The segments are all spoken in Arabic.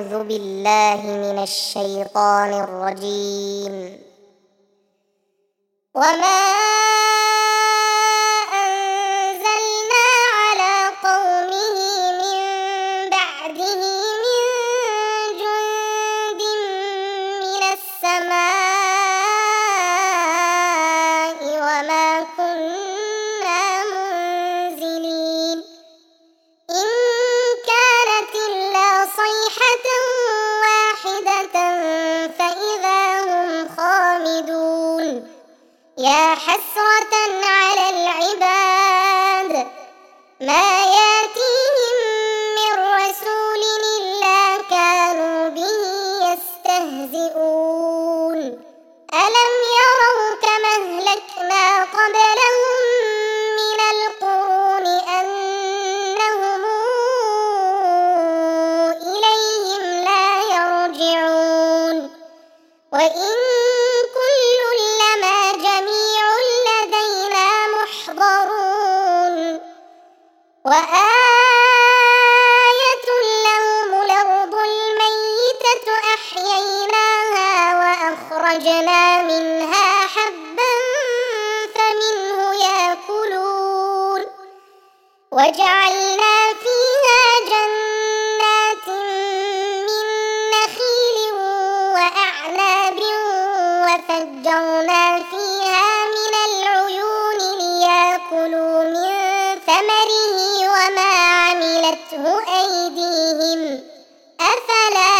أعوذ بالله من الشيطان الرجيم. وما أنزلنا على قومه من بعده من جند من السماء وما كنا منزلين إن كانت إلا صيحة واحدة فإذا هم خامدون يا حسرة على العباد ما ياتيهم من رسول إلا كانوا به يستهزئون ألم يروا كما أهلكنا قبلهم من القرون أنهم إليهم لا يرجعون وإن كل لما جميع لدينا محضرون وآية لهم الأرض الميتة أحييناها وأخرجنا منها حبا فمنه يأكلون وجعلنا فيها جنات من نخيل وأعناب وفجرنا فيها من العيون ليأكلوا من ثمره وما عملته أيديهم أفلا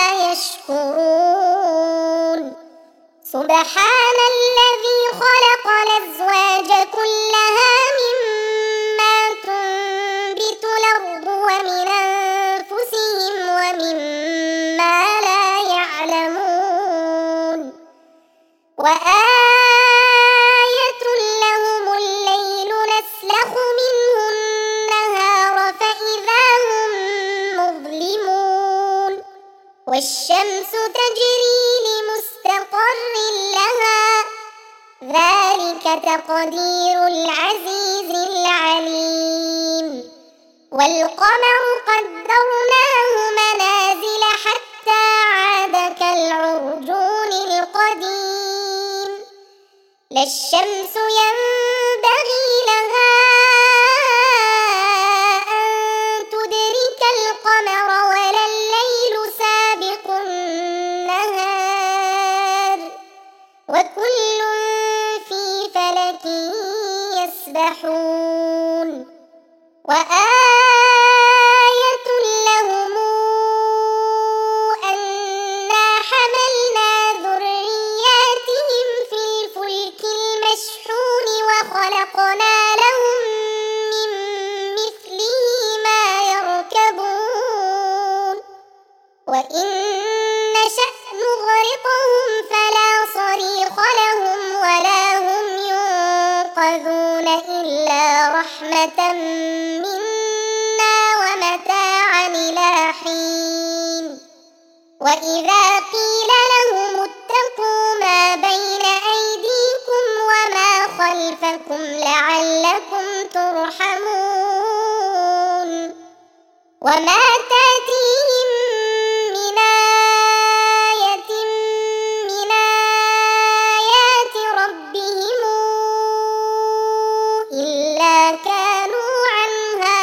يشكرون سبحان الذي خلق الأزواج كلها مما تنبت الأرض ومن أنفسهم ومما لا يعلمون وآية لهم الليل نسلخ منه النهار فإذا هم مظلمون والشمس تجري لمستقر لها ذلك تقدير العزيز العليم والقمر قدرناه منازل حتى عاد كالعرجون القديم لا الشمس ينبغي لها أن تدرك القمر ولا الليل سابق النهار وكل في فلك يسبحون وآية لهم أنا حملنا ذرياتهم في الفلك المشحون وخلقنا لهم من مثله ما يركبون وإن نشأ نغرقهم فلا صريخ لهم ولا هم ينقذون إلا رحمة منا ومتاعا إلى حين وإذا قيل لهم اتقوا ما بين أيديكم وما خلفكم لعلكم ترحمون وما تأتيهم من آية من آيات ربهم إلا كانوا عنها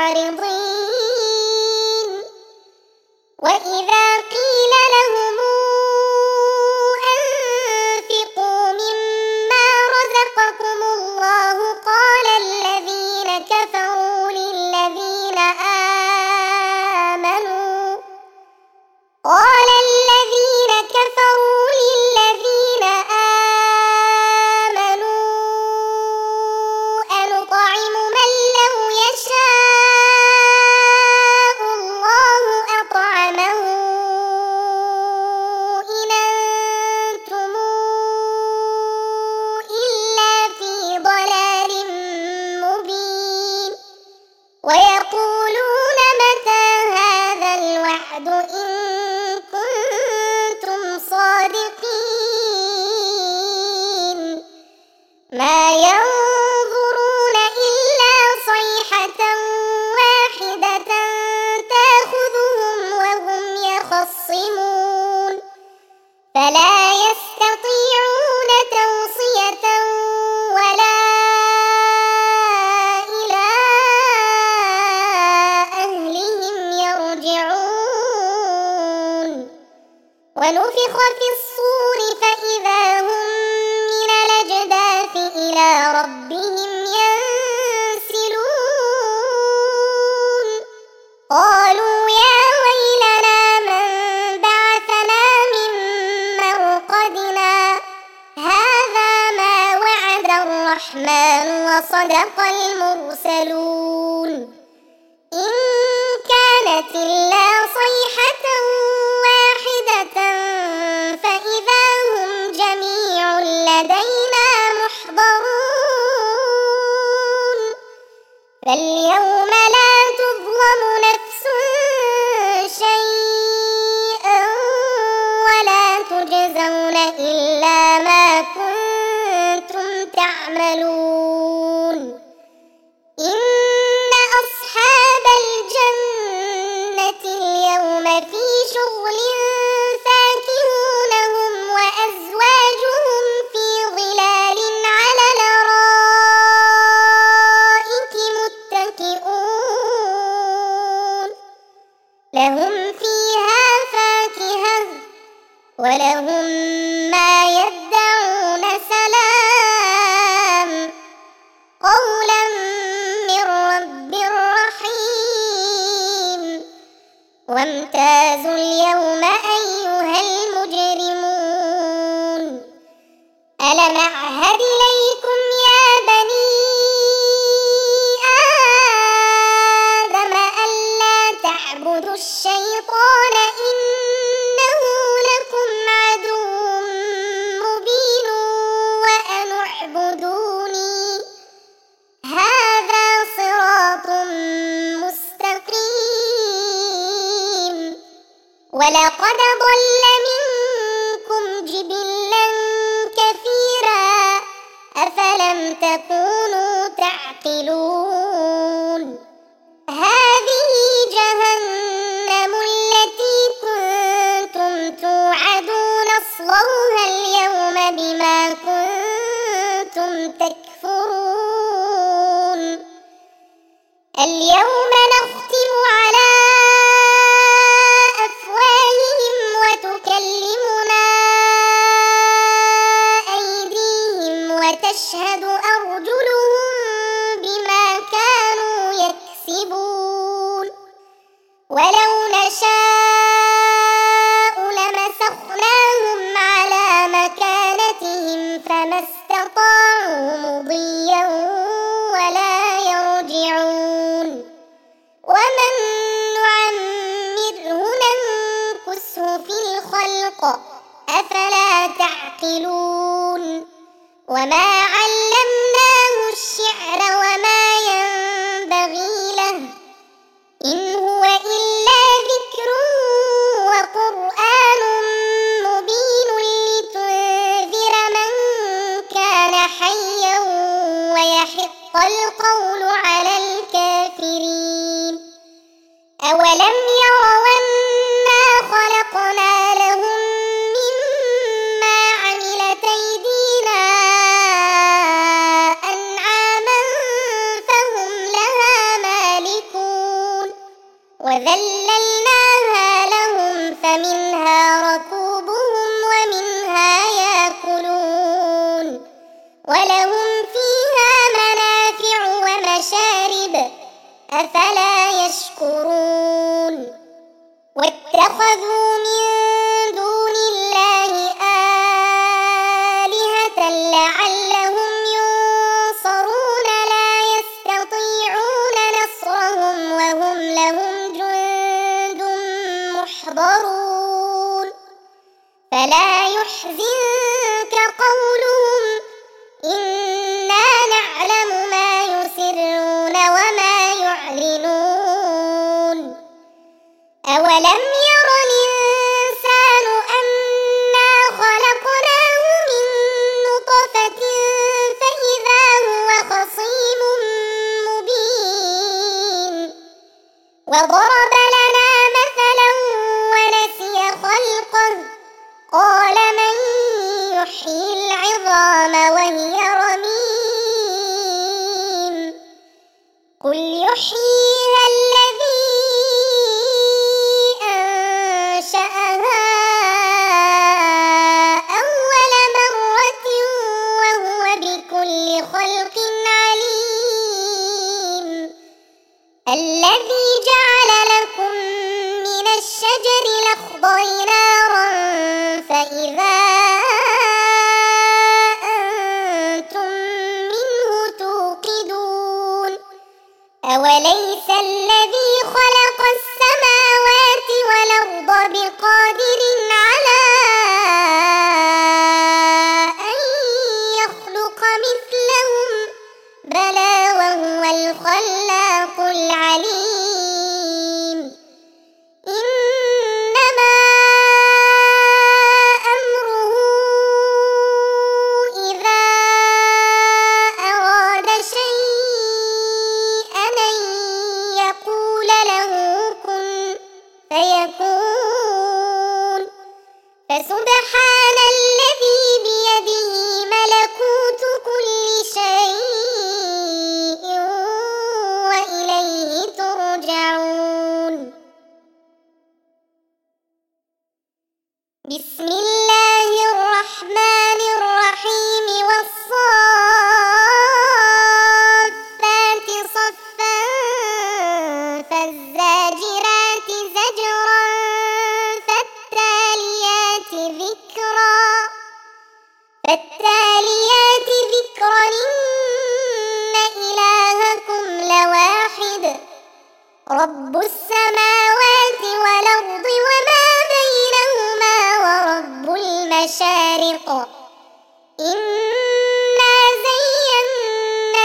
معرضين وإذا قيل لهم أنفقوا مما رزقكم الله قال الذين كفروا للذين آمنوا أنطعم من لو يشاء الله أطعمه إن أنتم إلا في ضلال مبين ويقولون متى هذا الوعد إن كنتم صادقين ما ينظرون إلا صيحة واحدة تأخذهم وهم يخصمون فلا يستطيعون توصية ولا إلى أهلهم يرجعون ونفخ في الصور فإذا هم من الأجداث إلى ربهم ينسلون قالوا يا ويلنا من بعثنا من مرقدنا هذا ما وعد الرحمن وصدق المرسلون إن كانت إلا صيحة واحدة فإذا هم جميع لدينا محضرون فاليوم لا تظلم نفس شيئا ولا تجزون إلا ما كنتم تعملون إن أصحاب الجنة اليوم في شغل فاكهون هم وأزواجهم في ظلال على الأرائك متكئون لهم فيها فاكهة ولهم ما يدعون سلام قولا من رب رحيم وامتازوا اليوم أيها المجرمون ألم أعهد إليكم يا بني آدم ألا تعبدوا الشيطان إنه لكم عدو مبين وأن اعبدوني هذا صراط مستقيم ولقد ضل منكم جبلا كثيرا أفلم تكونوا تعقلون هذه جهنم التي كنتم توعدون اصلوها اليوم بما كنتم تكفرون اليوم نختم على أفواههم وتكلمنا أيديهم وتشهد أرجلهم بما كانوا يكسبون ولو نشاء لمسخناهم على مكانتهم فما استطاعوا مضيا ولا يرجعون ومن نعمره ننكسه في الخلق أفلا تعقلون وما علمناه الشعر وما ينبغي له إن هو إلا ذكر وقرآن مبين لتنذر من كان حيا ويحق القول على الكافرين أولم يروا أنا خلقنا لهم مما عملت أيدينا أنعاما فهم لها مالكون وذللناها لهم فمنها ركوبهم ومنها يأكلون ولهم فيها منافع ومشارب أفلا يشكرون واتخذوا من دون الله آلهة لعلهم ينصرون لا يستطيعون نصرهم وهم لهم جند محضرون فلا يحزنك قولهم إنا نعلم ما يسرون وما يعلنون أولم ير الإنسان أنا خلقناه من نطفة فإذا هو خصيم مبين وضرب لنا مثلا ونسي خلقه قال من الشجر الأخضر نارا فإذا أنتم منه توقدون أوليس الذي خلق السماوات والأرض بقادر على أن يخلق مثلهم بلى وهو الخلاق العليم إنما أمره إذا أراد شيئا أن يقول له كن فيكون فسبحان الذي بيده ملكوت كل شيء وإليه ترجعون بسم الله الرحمن الرحيم والصافات صفا فالزاجرات زجرا فالتاليات ذكرا إن إلهكم لواحد رب السماوات والأرض وما بينهما ورب المشارق إنا زينا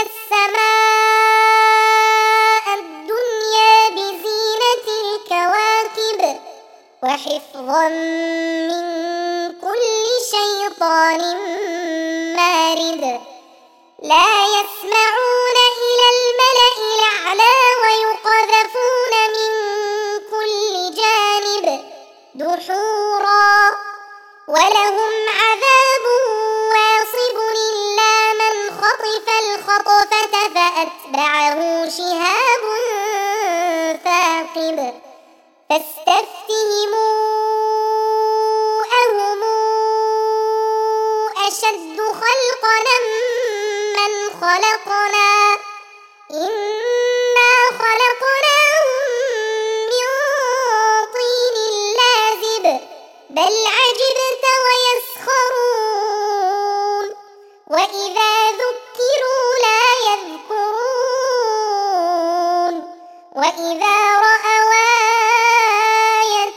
السماء الدنيا بزينة الكواكب وحفظا من كل شيطان مارد لا يسمعون إلى الملأ الأعلى ويقذفون من كل جانب دحورا ولهم عذاب واصب إلا من خطف الخطفة فأتبعه شهاب ثاقب فاستفتهم أهم أشد خلقنا من خلقنا إنا خلقناهم من طين لازب بل عجبت ويسخرون وإذا ذكروا لا يذكرون وإذا رأوا آية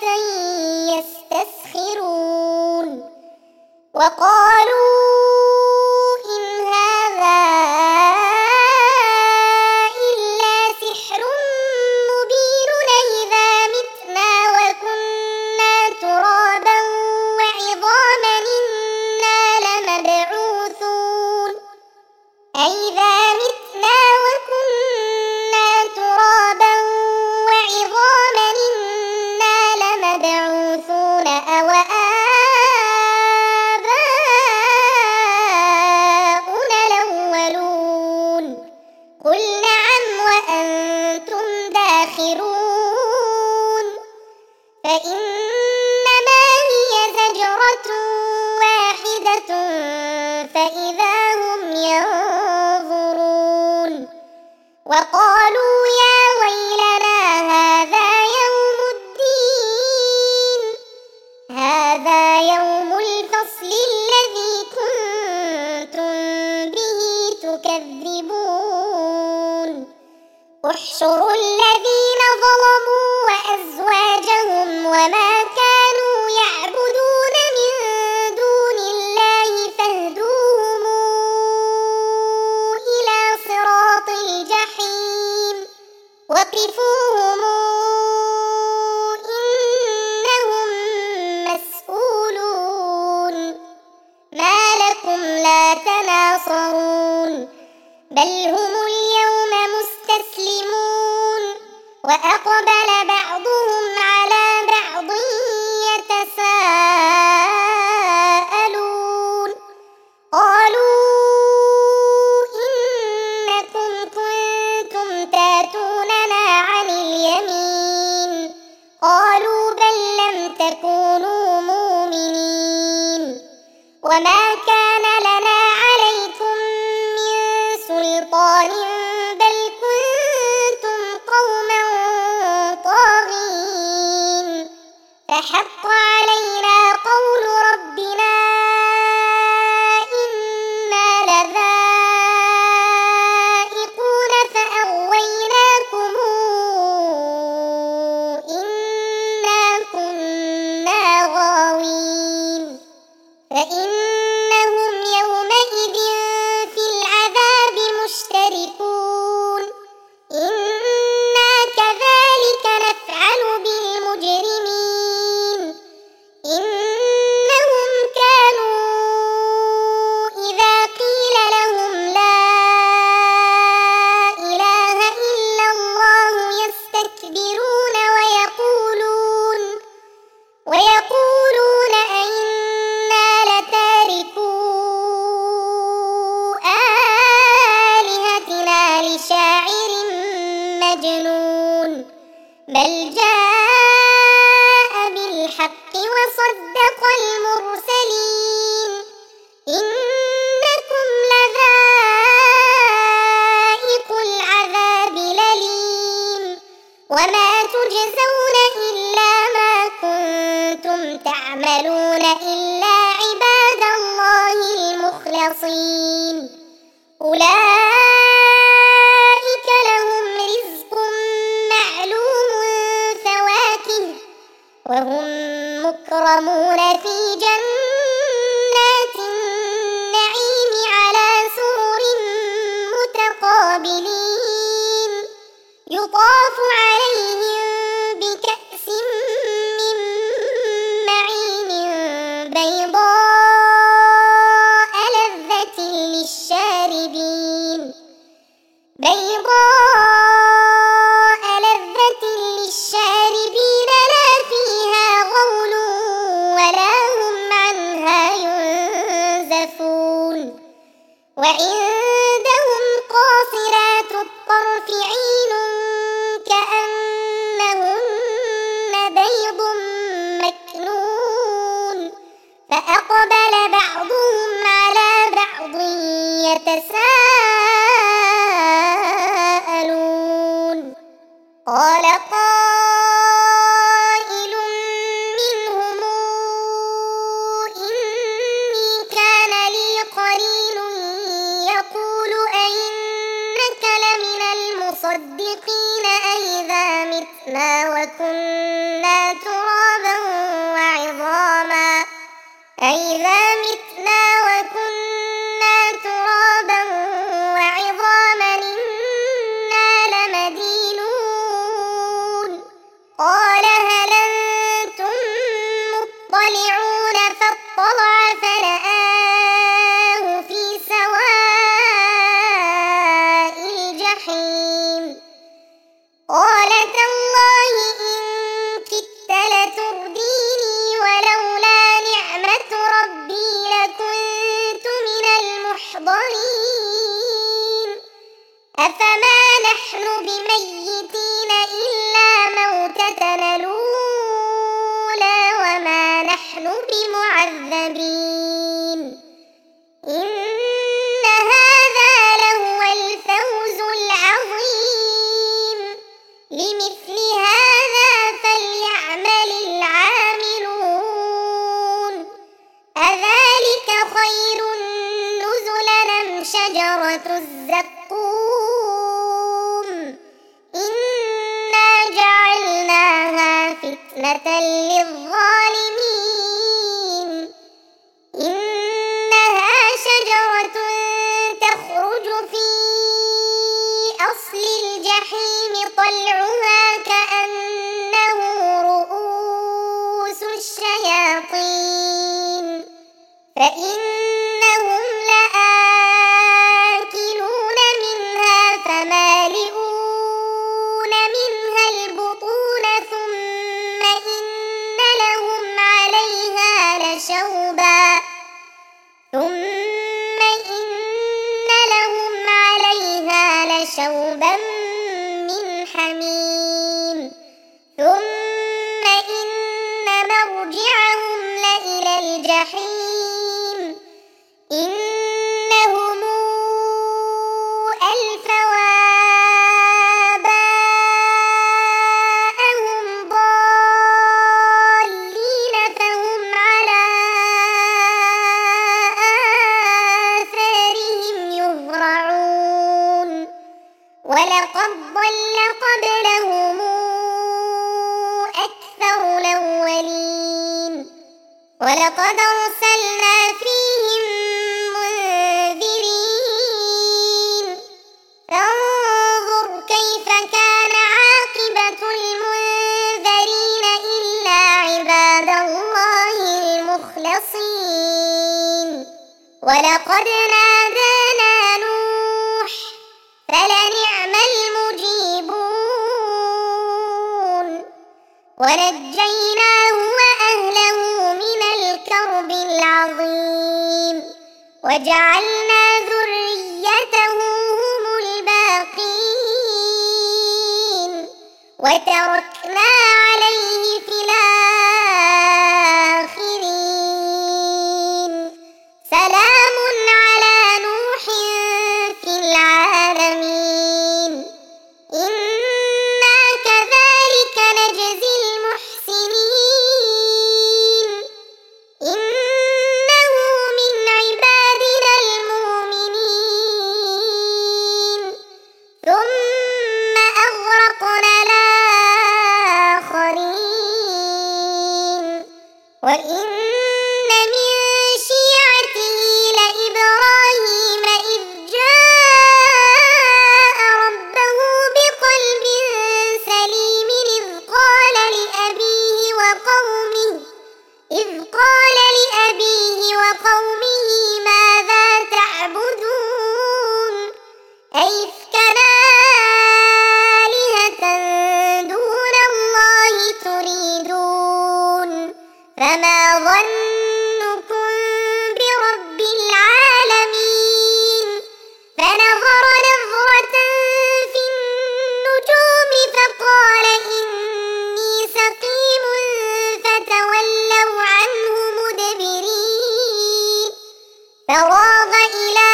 يستسخرون وقالوا إن هذا إلا سحر مبين أإذا متنا وكنا ترابا وعظاما إنا لمبعوثون أإذا متنا وكنا ترابا وعظاما إنا لمبعوثون أو آباؤنا الأولون قل نعم وأنتم داخرون فإنما هي زجرة واحدة فإذا هم ينظرون وقالوا يا ويلنا هذا يوم الدين هذا يوم الفصل الذي كنتم به تكذبون احشروا الذين ظلموا وأزواجهم وما كانوا يعبدون من دون الله فاهدوهم إلى صراط الجحيم وقفوهم إنهم مسؤولون ما لكم لا تناصرون بل هم اليوم مستسلمون وأقبل بعضهم على بعض يتساءلون قالوا إنكم كنتم تاتوننا عن اليمين قالوا بل لم تكونوا مؤمنين وما كان لنا عليكم من سلطان بل كنتم قوما طاغين فحق علينا قول ربنا إنا لذائقون فأغويناكم إنا كنا غاوين فإنهم يومئذ في العذاب مشتركون إنا كذلك نفعل بالمجرمين إنهم كانوا إذا قيل لهم لا إله إلا الله يستكبرون ويقولون أئنا لتاركو آلهتنا لشاعر مجنون بل جاء بالحق وصدق المرسلين إنكم لذائق العذاب الأليم وما تجزون إلا ما كنتم تعملون إلا عباد الله المخلصين أولئك لهم رزق معلوم فواكه وهم مكرمون في جنات النعيم على سرر متقابلين يطاف عليهم بكأس من معين بيضاء لذة للشاربين لا فيها غول ولا هم عنها ينزفون وعندهم قاصرات الطرف عين كأنهن بيض مكنون فأقبل بعضهم على بعض يتساءلون قال قائل منهم إني كان لي قرين يقول أئنك لمن المصدقين أئذا متنا وكنا ترابا وعظاما إنا لمدينون قال هل أنتم مطلعون فاطلع فرآه في سواء الجحيم قال تالله إن كدت لترديني ولولا نعمة ربي لكنت من المحضرين أفما نحن بميتين إلا موتتنا الأولى وما نحن بمعذبين إن هذا لهو الفوز العظيم لمثل هذا فليعمل العاملون أذلك خير نزلا أم شجرة الزقوم إنا جعلناها فتنة للظالمين إنها شجرة تخرج في أصل الجحيم طلعها كأنه رؤوس الشياطين فإنهم لآكلون منها فمالئون منها البطون ثم إن لهم عليها لشوبا من حميم ثم إن مرجعهم لإلى الجحيم إنهم ألفوا آباءهم ضالين ولقد أرسلنا فيهم منذرين فانظر كيف كان عاقبة المنذرين إلا عباد الله المخلصين ولقد نادانا نوح فلنعم المجيبون ونجيناه وأهله من الكرب العظيم وجعلنا ذريته هم الباقين وتركنا عليه في الآخرين سلام على نوح في العالمين إنا كذلك نجزي المحسنين إنه من عبادنا المؤمنين ثم أغرقنا الآخرين وإن من شيعته لإبراهيم إذ جاء ربه بقلب سليم إذ قال لأبيه وقومه ماذا تعبدون أئفكا آلهة دون الله تريدون فما ظنكم برب العالمين فنظر نظرة في النجوم فقال إني سقيم فتولوا عنه مدبرين فراغ إلى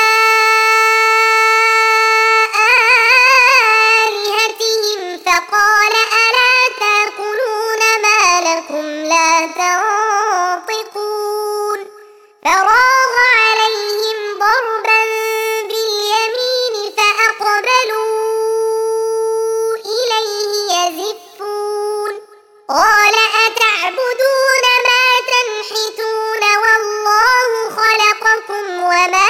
آلهتهم فقال ألا تأكلون ما لكم لا تنطقون فراغ عليهم ضربا باليمين فأقبلوا إليه يزفون قال أتعبدون ما تنحتون والله خلقكم وما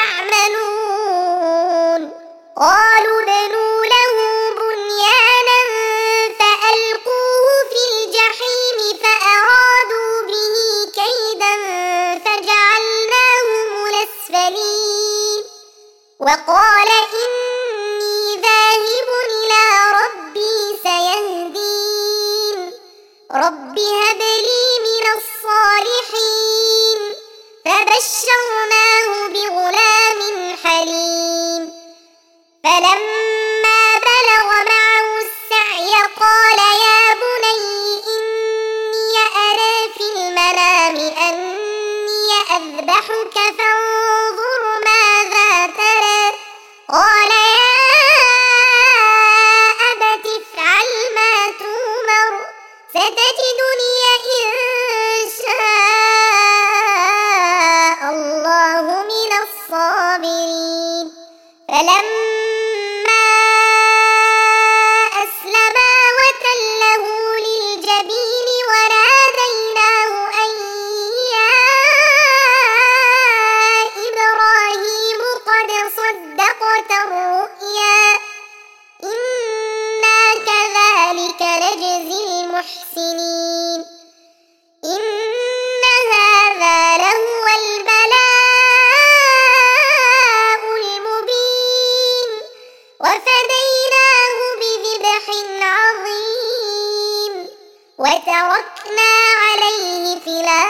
تعملون قالوا ابنوا له بنيانا فألقوه في الجحيم فأرادوا به كيدا فجعلناهم الأسفلين وقال إني ذاهب إلى ربي سيهدين رب هب لي من الصالحين فبشرناه بغلام حليم فلما بلغ معه السعي قال يا بني إني أرى في المنام أني أذبحك فانظر ماذا ترى قال يا أبت افعل ما تؤمر ستجدني إن شاء الله من الصابرين فلما أسلما وتله للجبين وناديناه أن يا إبراهيم قد صدقت الرؤيا إنا كذلك نجزي المحسنين إن هذا لهو البلاء المبين وفديناه بذبح عظيم وتركنا عليه في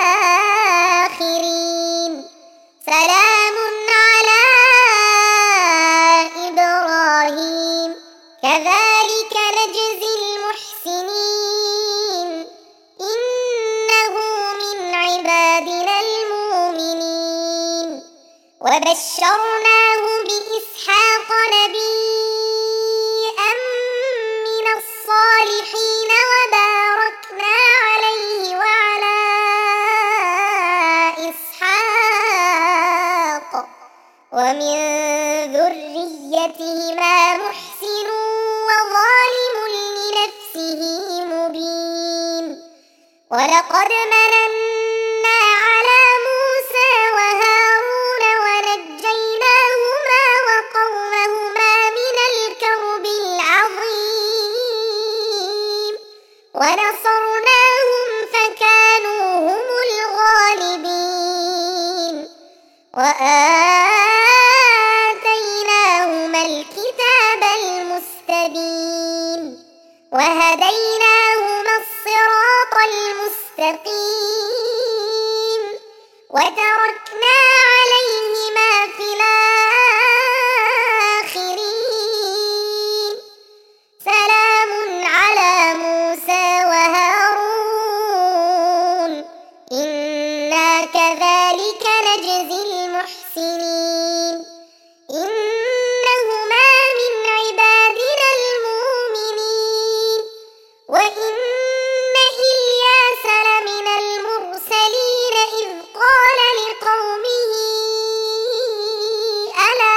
الآخرين سلام على إبراهيم كذلك نجزي المحسنين إنه من عبادنا المؤمنين وبشرناه بإسحاق نبيا من الصالحين وباركنا عليه وعلى إسحاق ومن ذريتهما محسن وظالم لنفسه مبين ولقد مننا ونصرناهم فكانوا هم الغالبين وآتيناهما الكتاب المستبين وهديناهما الصراط المستقيم وتركنا عليهما في الآخرين سلام على موسى وهارون إنا كذلك نجزي المحسنين إنهما من عبادنا المؤمنين وإن إلياس لمن المرسلين إذ قال لقومه ألا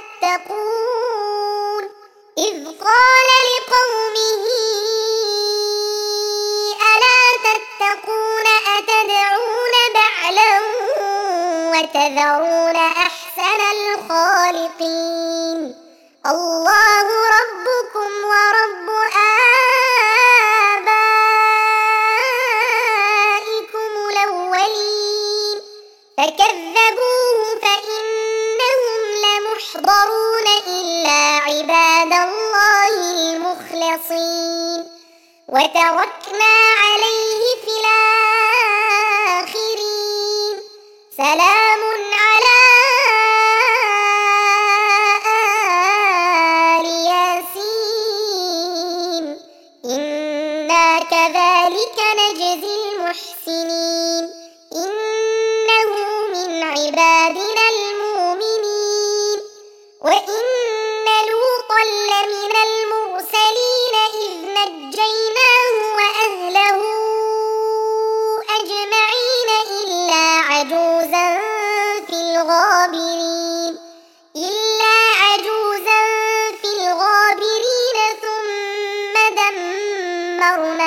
تتقون أتدعون بعلا وتذرون أحسن الخالقين الله ربكم ورب آبائكم الأولين فكذبوه فإنهم لمحضرون إلا عباد الله المخلصين وتركنا عليه في الآخرين سلام على آل ياسين إنا كذلك نجزي المحسنين إنه من عبادنا المؤمنين وإن لوطا لمن المرسلين إذ نجيناه وأهله أجمعين إلا عجوزا في الغابرين ثم دمرنا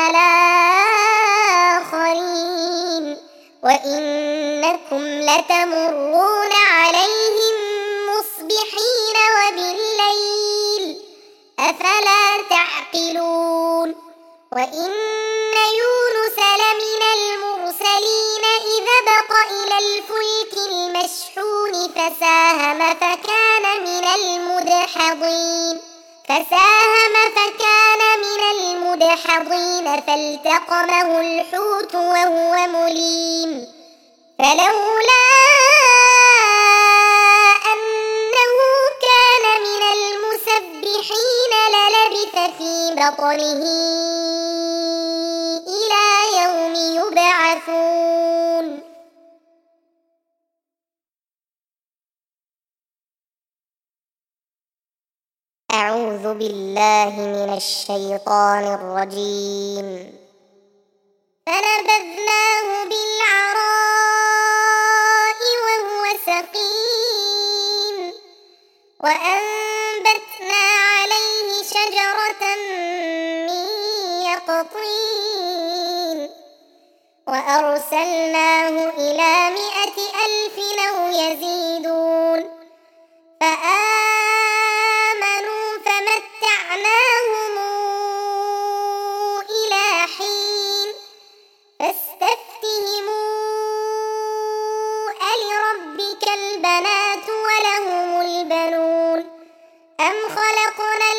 الآخرين وإنكم لتمرون عليهم مصبحين وبالليل أفلا تعقلون وإن يونس لمن المرسلين إذا بق إلى الفلك المشحون فساهم فكان من المدحضين فالتقمه الحوت وهو مليم فلولا أنه كان من المسبحين للبث في بطنه إلى يوم يبعثون أعوذ بالله من الشيطان الرجيم فنبذناه بالعراء وهو سقيم وأنبتنا عليه شجرة من يقطين وأرسلناه إلى 100,000 أو يزيدون فآمنوا فمتعناهم إلى حين فاستفتهموا ألربك البنات ولهم البنون أم خلقنا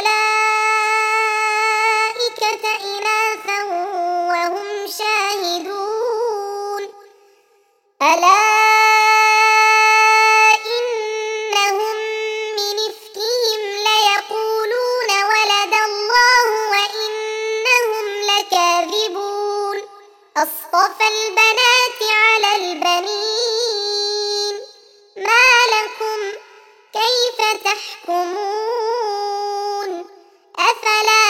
الملائكة إناثا وهم شاهدون ألا إنهم من إفكهم ليقولون ولد الله وإنهم لكاذبون أصطفى البنات على البنين ما لكم كيف تحكمون أفلا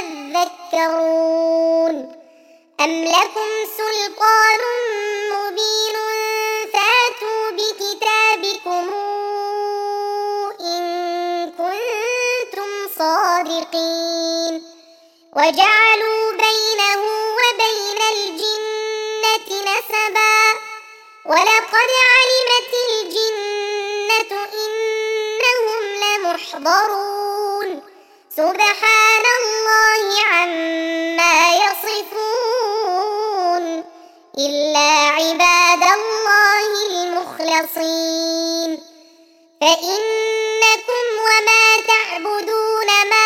تذكرون أم لكم سلطان مبين فاتوا بكتابكم إن كنتم صادقين وجعلوا بينه وبين الجنة نسبا ولقد علمت الجنة إنهم لمحضرون سبحان الله عما يصفون إلا عباد الله المخلصين فإنكم وما تعبدون ما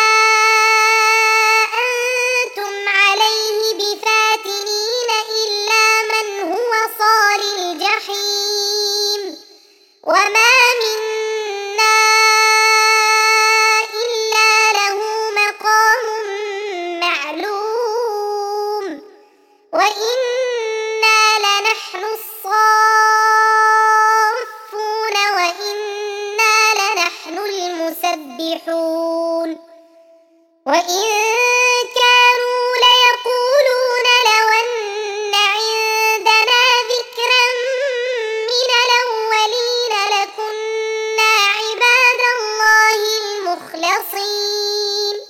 أنتم عليه بفاتنين إلا من هو صال الجحيم وما منا إلا له مقام معلوم وإنا لنحن الصافون وإنا لنحن المسبحون وإن كانوا ليقولون لو أن عندنا ذكرا من الأولين لكنا عباد الله المخلصين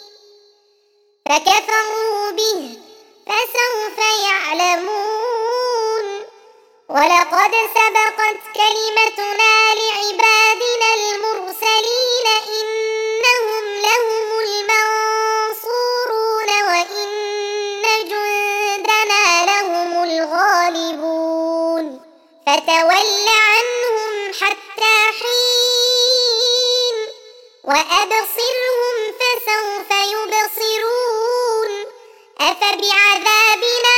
فكفروا به فسوف يعلمون ولقد سبقت كلمتنا لعبادنا المرسلين إنهم لهم المنصورون وإن جندنا لهم الغالبون فتول عنهم حتى حين وأبصرهم فسوف يبصرون أفبعذابنا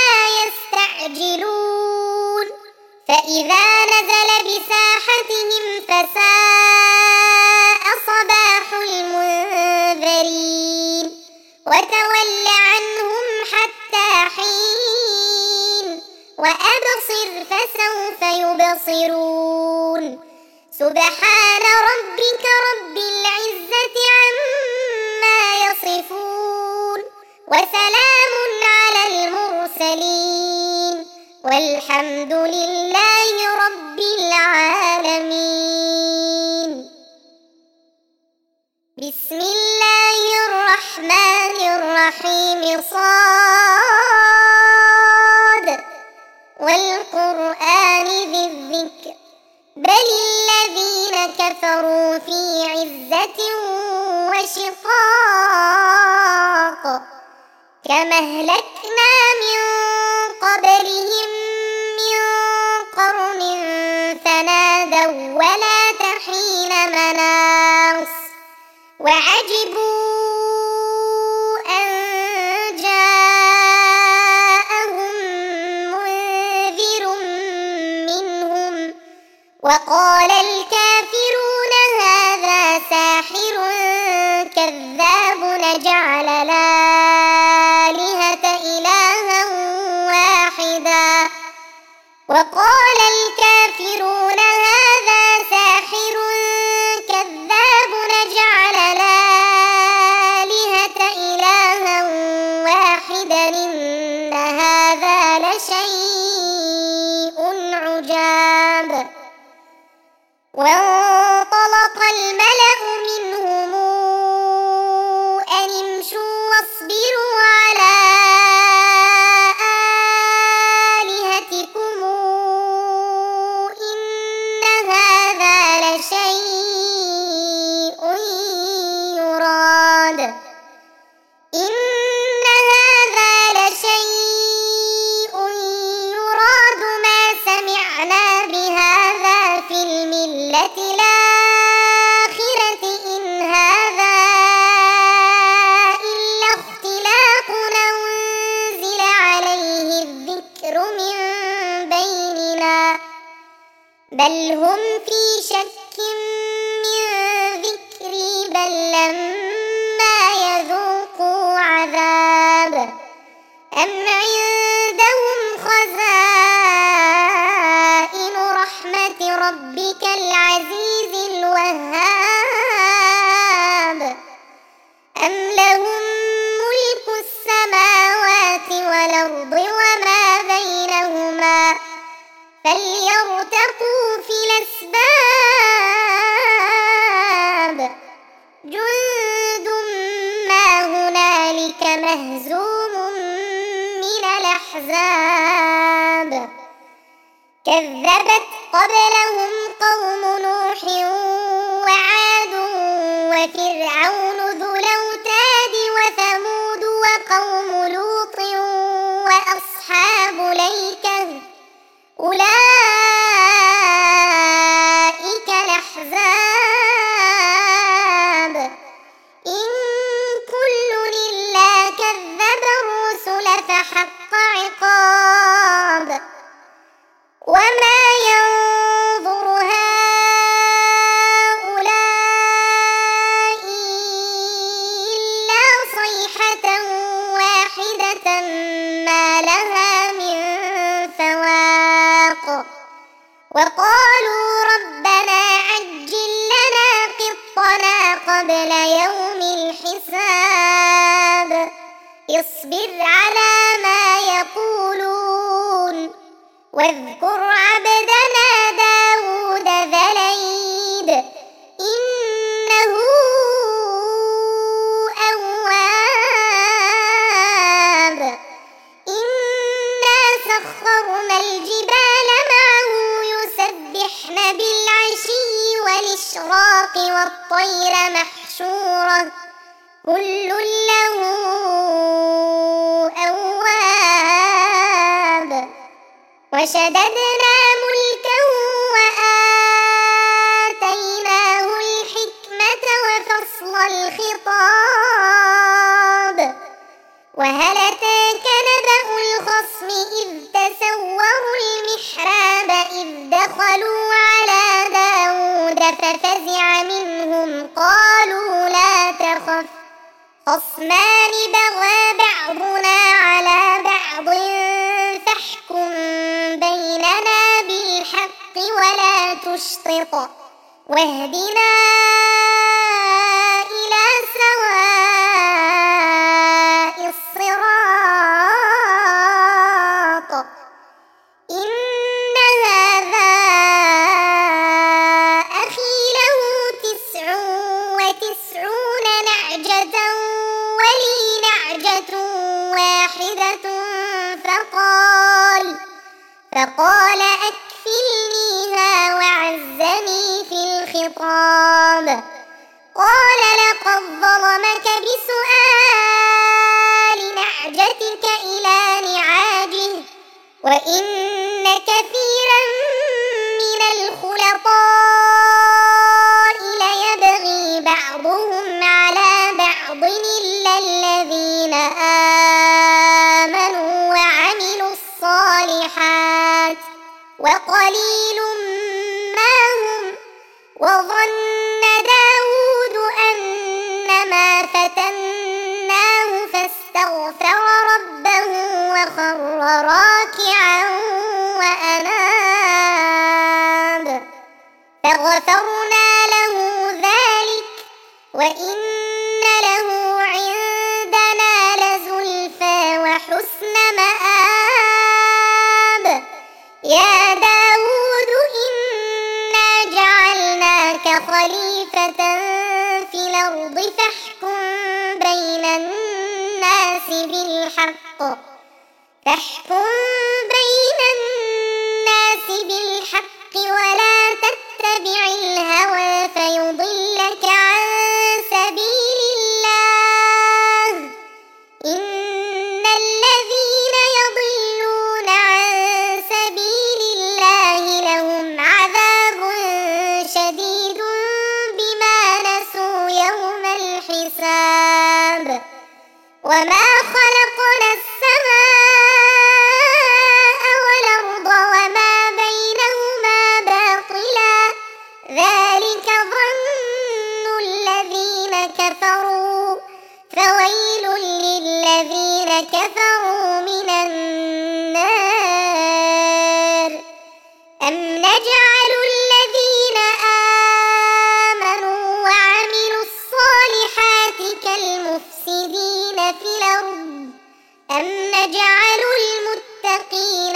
يستعجلون فإذا نزل بساحتهم فساء صباح المنذرين وتول عنهم حتى حين وأبصر فسوف يبصرون سبحان ربك رب العزة عما يصفون وسلام على المرسلين والحمد لله رب العالمين بسم الله الرحمن الرحيم صاد والقرآن ذي الذكر بل الذين كفروا في عزة وشقاق كما أهلكنا من قبلهم من قرن فنادوا ولا تحين مناص وعجبوا أن جاءهم منذر منهم وقال الكافرون هذا ساحر كذاب نجعل الآلهة إلها واحدا وقال الكافرون هذا ساحر كذاب نجعل الآلهة إلها واحدا إن هذا لشيء عجاب وانطلق الملأ منهم أن امشوا واصبروا على آلهتكم إن هذا لشيء يراد إن هذا لشيء يراد ما سمعنا بهذا في الملة الآخرة إن هذا إلا اختلاق أنزل عليه الذكر من بيننا بل هم في شك من ذكري بل لما يذوقوا عذاب أم عندهم خزائن رحمة ربك العزيز الوهاب أم لهم ملك السماوات والأرض وما بينهما فليرتقوا في الأسباب جند ما هنالك مهزوم من الأحزاب كذبت قبلهم قوم نوح وعاد وفرعون ذو الأوتاد اصبر على ما يقولون واذكر عبدنا داود ذا الأيد إنه أواب إنا سخرنا الجبال معه يسبحن بالعشي والإشراق والطير محشورة كل له أواب وشددنا ملكه وآتيناه الحكمة وفصل الخطاب وهل أتاك نبأ الخصم إذ تسوروا المحراب إذ دخلوا على داود ففزع منهم قالوا لا تخف خصمان بغى بعضنا على بعض فاحكم بيننا بالحق ولا تشطط واهدنا إلى سواء الصراط إن هذا أخي له 99 نعجة ولي نعجة واحدة فقال أكفلنيها وعزني في الخطاب قال لقد ظلمك بسؤال نعجتك إلى نعاجه وإن كثيرا من الخلطاء ليبغي بعضهم على بعض إلا الذين آمنوا وعملوا الصالحات وقليل ما هم وظن داود أنما فتناه فاستغفر ربه وخر راكعا وأناب فغفرنا له ذلك وإن له عندنا لزلفى وحسن مآب يا داود إنا جعلناك خليفة في الأرض فاحكم بين الناس بالحق ولا تتبع الهوى فيضلك عن سبيل الله إن الذين يضلون عن سبيل الله لهم عذاب شديد بما نسوا يوم الحساب وما خلقنا السماء والأرض وما بينهما باطلا ذلك ظن الذين كفروا فويل للذين كفروا من النار أم نجعل الذين آمنوا وعملوا الصالحات كالمفسدين في الأرض أم نجعل المتقين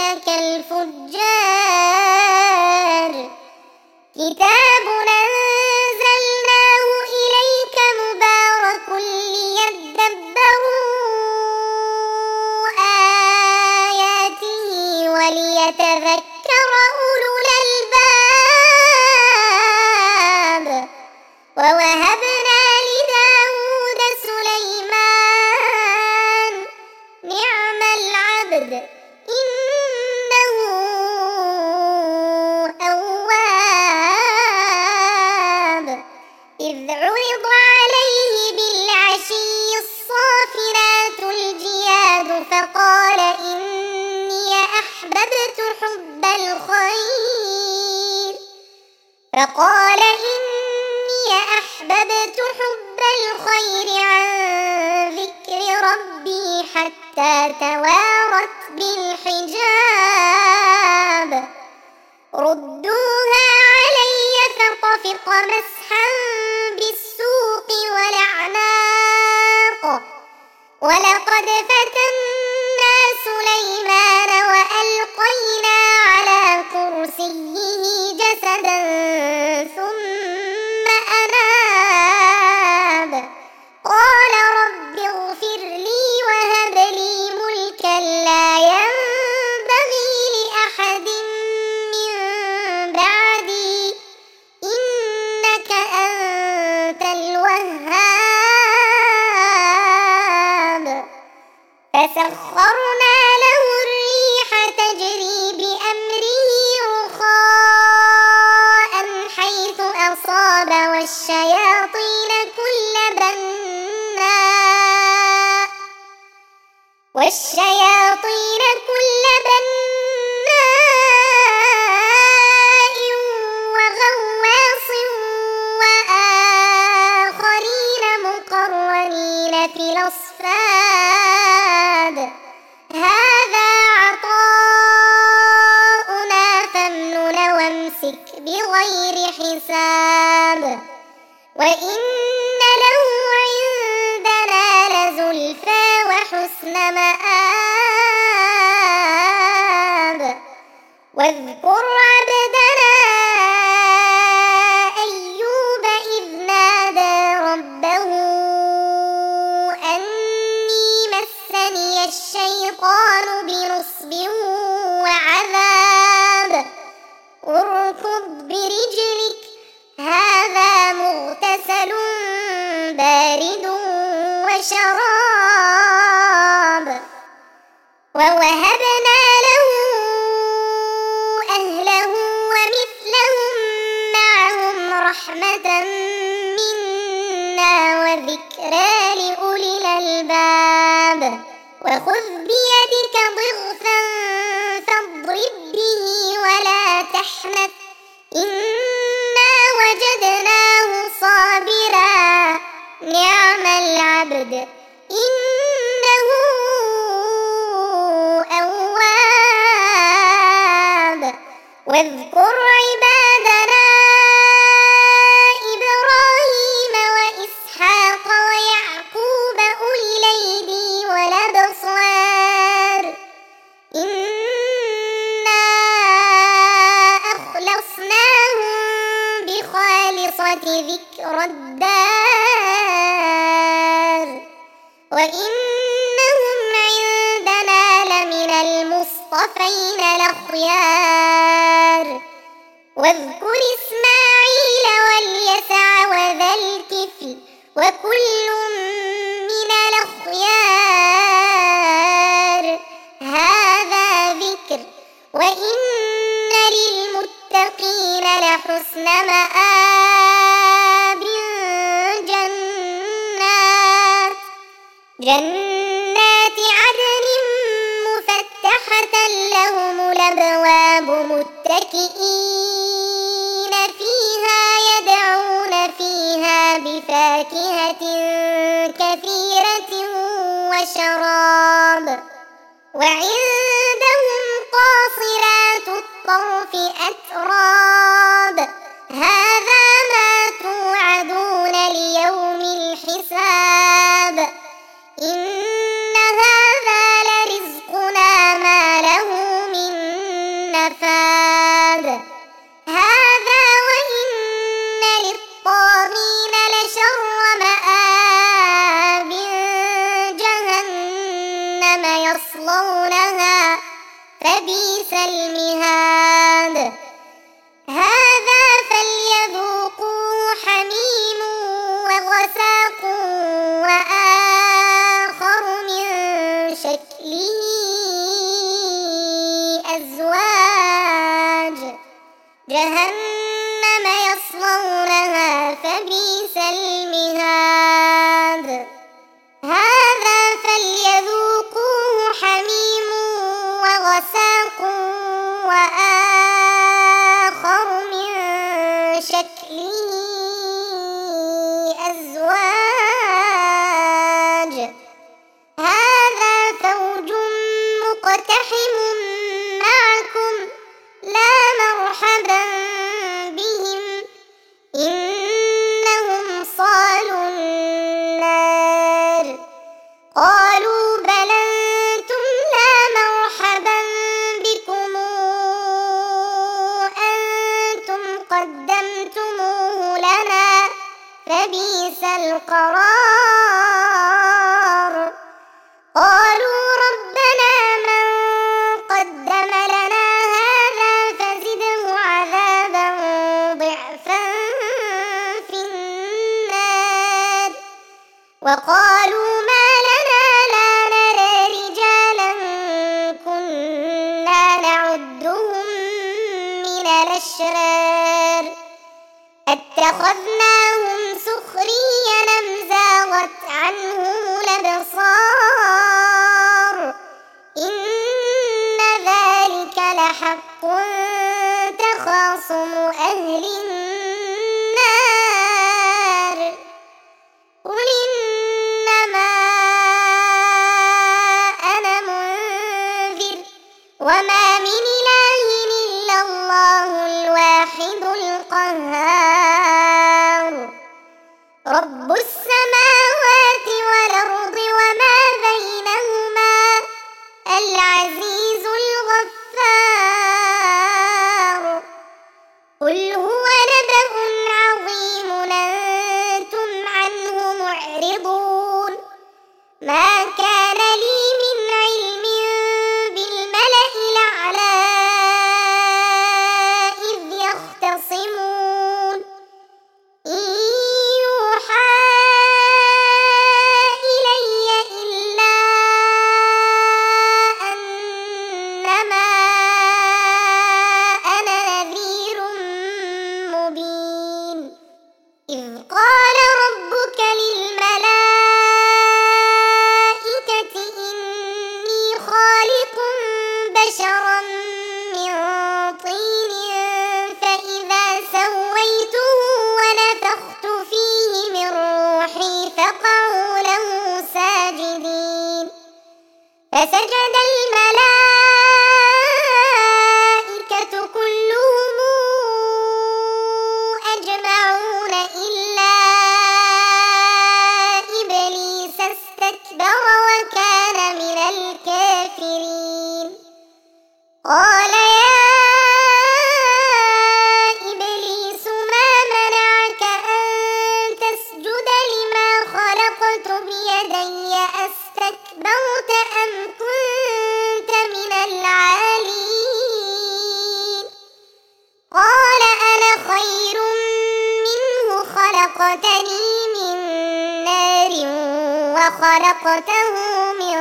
كالفجار كتاب أنزلناه إليك مبارك ليدبروا آياته وليتذكر أولو الألباب ووهبنا لداود سليمان نعم العبد إنه أواب إذ عرض عليه بالعشي الصافنات الجياد فقال إني أحببت حب الخير عن ذكر ربي حتى توارت بالحجاب ردوها علي فطفق مسحا بالسوق والأعناق ولقد فتنا كرسيه جسدا ثم أناب قال رب اغفر لي وهب لي ملكا لا ينبغي لأحد من بعدي إنك أنت الوهاب فسخرنا له الريح تجري بأمره رخاء حيث أصاب والشياطين كل بناء وغواص وآخرين مقرنين في الأصفاد هذا عطاؤنا فامنن وامسك بغير حساب وإن له عندنا لزلفى وحسن مآب واذكر عبدنا أيوب إذ نادى ربه أني مسني الشيطان بنصب وعذاب اركض برجلك هذا مغتسل بارد وشراب ووهبنا له أهله ومثلهم معهم رحمة منا وذكرى لأولي الألباب وخذ بيدك ضغثا فاضرب به ولا تحنث إنا وجدناه صابرا نعم العبد إنه أواب واذكر عبادنا إبراهيم وإسحاق ويعقوب أولي الأيدي والأبصار إنا أخلصناهم بخالصة ذكر الدار وإنهم عندنا لمن المصطفين الأخيار واذكر إسماعيل واليسع وذا الكفل وكل من الأخيار هذا ذكر وإن للمتقين لحسن مآب جنات عدن مفتحة لهم الأبواب متكئين فيها يدعون فيها بفاكهة كثيرة وشراب وعندهم قاصرات الطرف أتراب هذا ما توعدون ليوم الحساب إن هذا لرزقنا ما له من نفاد هذا وإن للطاغين لشر مآب جهنم يصلونها فبئس المهاد هذا فليذوقوا حميم وغساق وآخر من شكله أزواج جهنم يصلونها فبئس المهاد هذا فليذوقوه حميم وغساق وآخر من شكله أزواج هذا فوج مقتحم معكم لا مرحبا بهم إنهم صالوا القرار قالوا ربنا من قدم لنا هذا فزده عذابا ضعفا في النار وقالوا ما لنا لا نرى رجالا كنا نعدهم من الأشرار اتخذناهم سخريا أم زاغت عنهم الأبصار إن ذلك لحق تخاصم أهل النار قل إنما أنا منذر وما من إله إلا الله الواحد القهار رب السماوات والأرض وما بينهما العزيز الغفار قل هو نبأ عظيم أنتم عنه معرضون ما كان لي من علم بالملأ الأعلى إذ يختصمون إن يوحى إلي إلا أنما أنا نذير مبين إذ قال ربك للملائكة إني خالق بشرا من طين فإذا سويته ونفخت فيه من روحي فقعوا له ساجدين فسجد الملائكة كلهم أجمعون إلا إبليس استكبر وكان من الكافرين قال يا إبليس ما منعك أن تسجد لما خلقت بيدي أستكبرت أم كنت من العالين قال أنا خير منه خلقتني من نار وخلقته من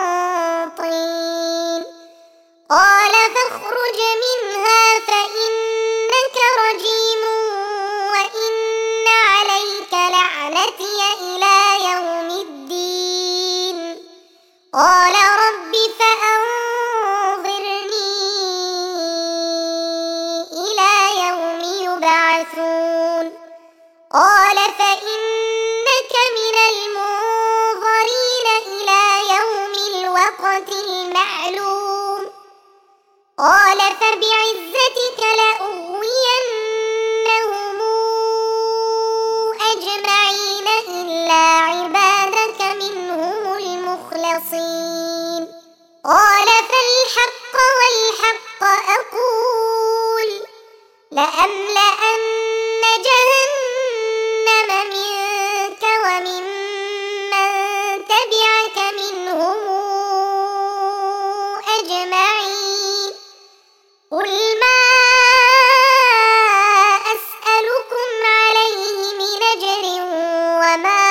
طين قال فاخرج منها فإنك رجيم وإن عليك لعنتي إلى يوم الدين قال رب فأنظرني إلى يوم يبعثون قال فإنك من المنظرين إلى يوم الوقت المعلوم قال فبعزتك لأغوينهم أجمعين إلا عبادك منهم المخلصين قال فالحق والحق أقول لأملأن جهنم منك وممن تبعك منهم أجمعين قل ما أسألكم عليه من أجر وما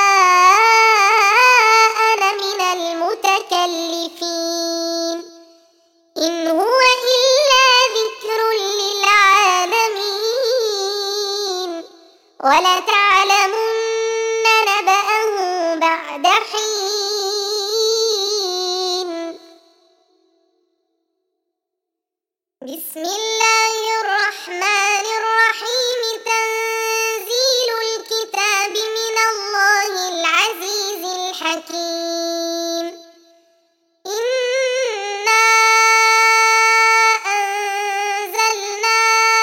أنا من المتكلفين إن هو إلا ذكر للعالمين ولتعلمن نبأه بعد حين بسم الله الرحمن الرحيم تنزيل الكتاب من الله العزيز الحكيم إنا أنزلنا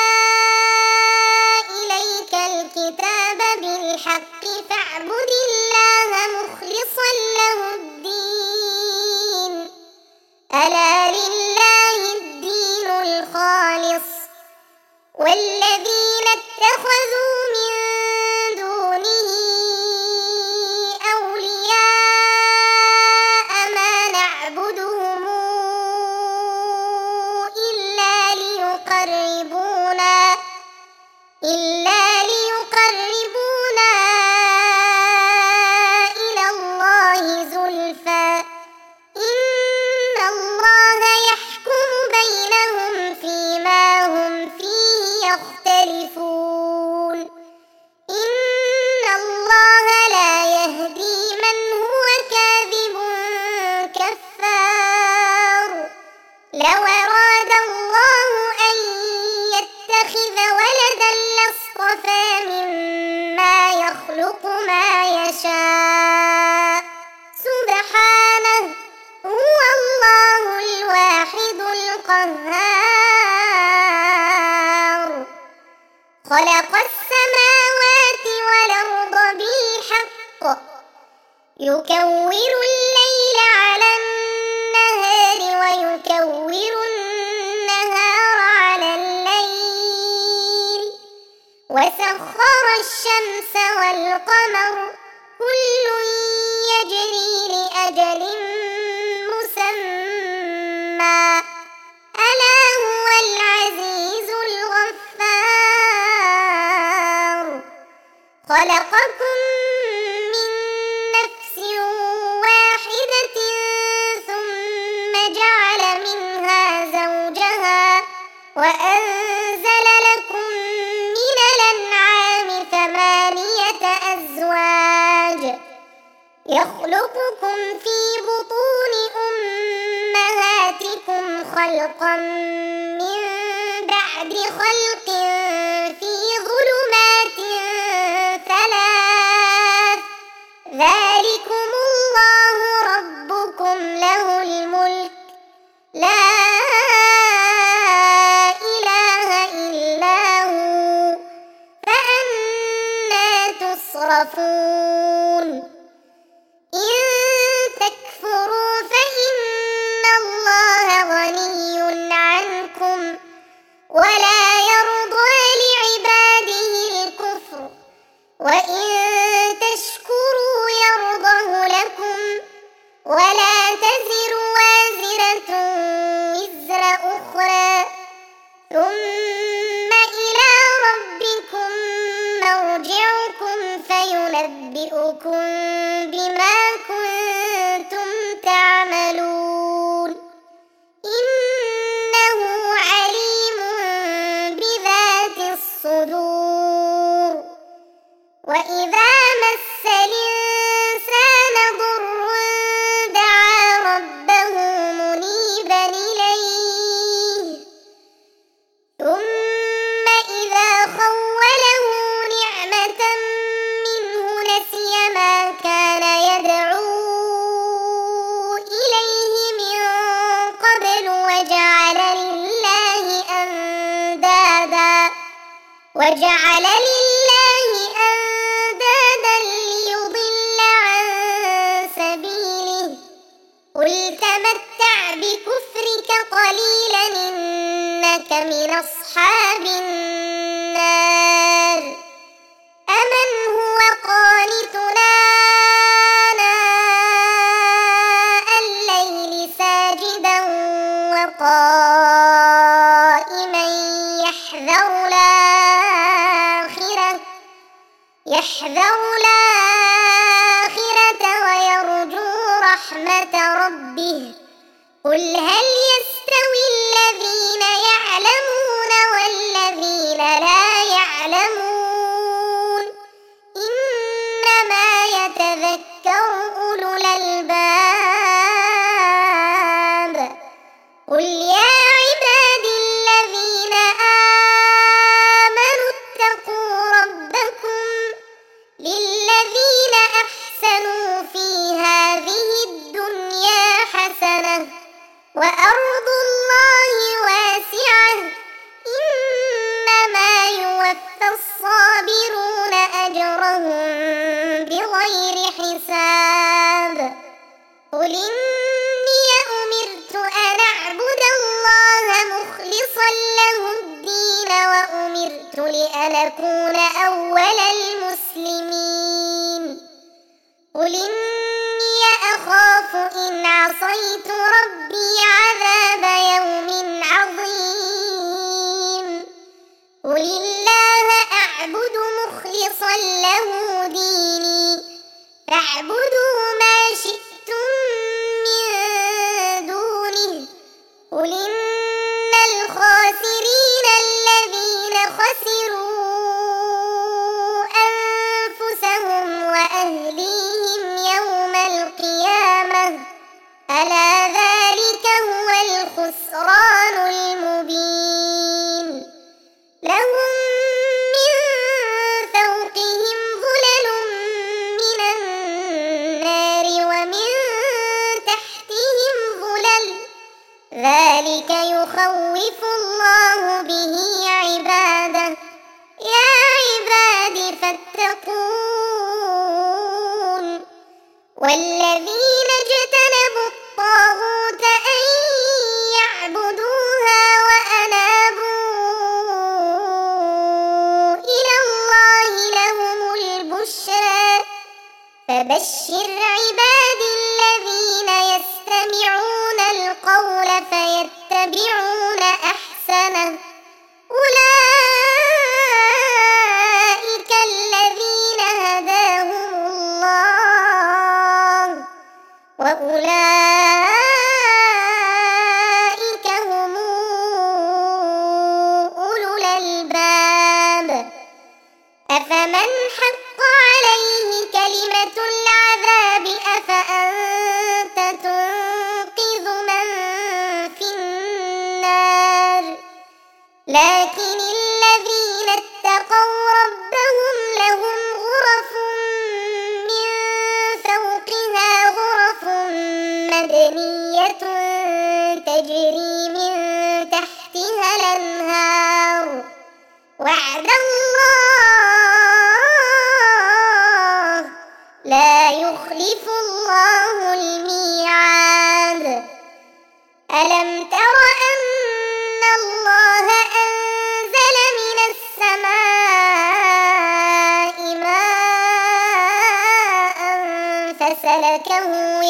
إليك الكتاب بالحق فاعبد الله مخلصا له الدين ألا لله الدين الخالص والذين اتخذوا من دونه إلا ليقربونا إلى الله زلفى إن الله يحكم بينهم فيما هم فيه يختلفون إن الله لا يهدي من هو كاذب كفار لو أراد الله أن يتخذ ولدا لاصطفى مما يخلق ما يشاء سبحانه هو الله الواحد القهار خلق السماوات والأرض بالحق يكور الليل على النهار ويكور النهار على الليل وسخر الشمس والقمر كل يجري لأجل مسمى ألا هو العزيز الغفار خلقكم من نفس واحدة ثم جعل منها زوجها وأنزل لكم من الأنعام 8 أزواج يخلقكم في بطون أمهاتكم خلقا من بعد خلق في ظلمات 3 ذلكم الله ربكم له الملك لا إله إلا هو فأنى تصرفون إن تكفروا فإن الله غني عنكم ولا يرضى لعباده الكفر وإن تشكروا يرضه لكم ولا تزر وازرة وزر أخرى ثم إلى ربكم مرجعكم فينبئكم بما كنتم تعملون إنه عليم بذات الصدور وإذا مس الإنسان ضر دعا ربه منيبا إليه ثم إذا خوله نعمة منه نسي ما كان يدعو إليه من قبل وجعل لله أندادا ليضل عن سبيله قل تمتع بكفرك قليلا إنك من أصحاب النار أمن هو قانتنا آناء الليل ساجدا وقائما يحذر الآخرة ويرجو رحمة ربه قل هل يستوي الذين يعلمون والذين لا يعلمون إنما يتذكر أولو الألباب قل يا عبادي الذين آمنوا اتقوا ربكم للذين أحسنوا في هذه الدنيا حسنة وأرض الله واسعة إنما يوفى الصابرون أجرهم بغير حساب قل إني أمرت أن أعبد الله مخلصا له الدين وأمرت لأن أكون أول المسلمين قل إني أخاف إن عصيت ربي عذاب يوم عظيم قل الله له ديني فاعبدوا ما شئتم من دونه قل إن الخاسرين الذين خسروا أنفسهم وأهليهم يوم القيامة ألا ذلك هو الخسران المبين لهم من فوقهم ظلل من النار ومن تحتهم ظلل ذلك يخوف الله به عباده يا عباد فاتقون والذين اجتنبوا الطاغوت أن يعبدوها وأنابوا إلى الله لهم البشرى فبشر عبادي الذين يستمعون القول فيتبعون أحسنه أولئك الذين هداهم الله وأولئك هم أولو الألباب أفمن حق عليه كلمة العذاب أفأنت تنقذ من في النار لكن الذين اتقوا ربهم لهم غرف من فوقها غرف مبنية تجري من تحتها الأنهار وعد الله لا يخلف الله الميعاد ألم تر أن الله أنزل من السماء ماء فسلكه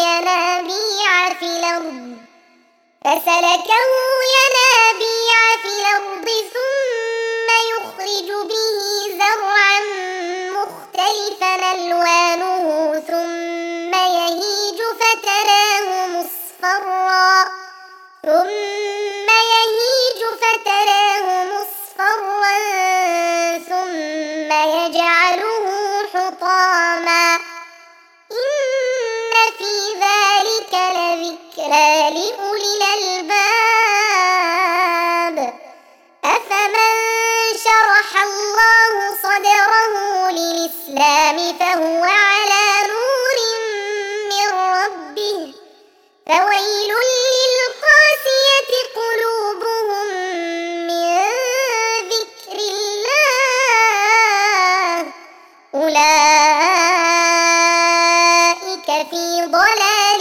ينابيع في الأرض ثم يخرج به زرعا مختلفا ألوانه ثم يهيج فتراه مصفرا ثم يجعله حطاما إن في ذلك لذكرى لأولي الألباب أفمن شرح الله صدره للإسلام فهو على نور من ربه فويل للقاسية قلوبهم من ذكر الله أولئك في ضلال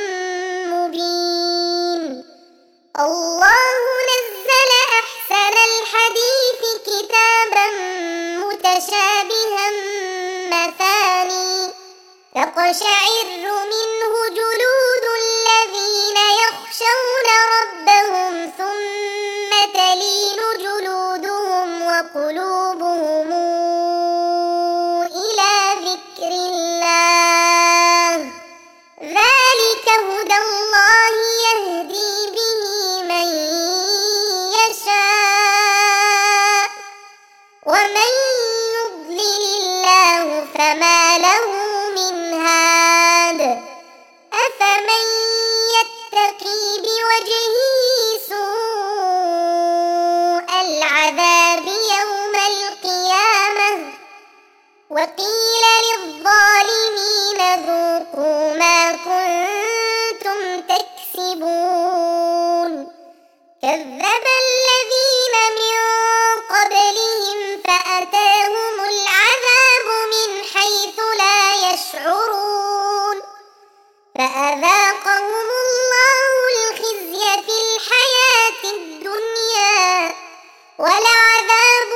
مبين الله نزل أحسن الحديث كتابا متشابها مثاني تقشعر منه جلود الذين يخشون ربهم ثم تلين جلودهم وقلوبهم إلى ذكر الله ذلك هدى الله يهدي به من يشاء ومن يضلل الله فما له من هاد أفمن يتقي بوجهه سوء العذاب يوم القيامة وقيل للظالمين ذوقوا ما كنتم تكسبون كذب الذين من قبلهم فأتاهم العذاب من حيث لا يشعرون فأذاقهم الله الخزي في الحياة الدنيا ولعذاب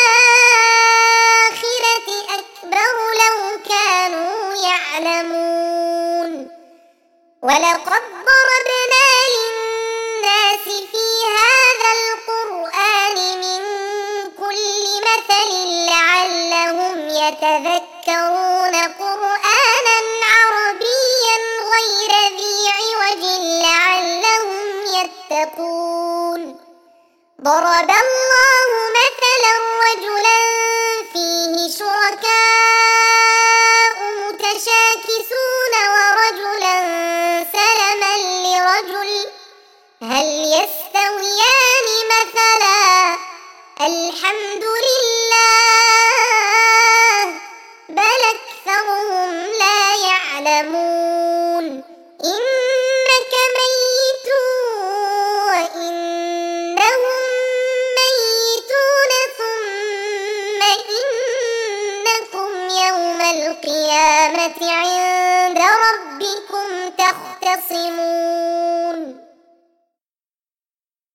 الآخرة أكبر لو كانوا يعلمون ولقد ضربنا للناس في هذا القرآن من كل مثل لعلهم يتذكرون قرآنا عربيا غير ذي عوج لعلهم يتقون ضرب الله مثلا رجلا فيه شركاء متشاكسون ورجلا سلما لرجل هل يستويان مثلا الحمد لله بل أكثرهم لا يعلمون إنك ميت وإنهم ميتون ثم إنكم يوم القيامة عند ربكم تختصمون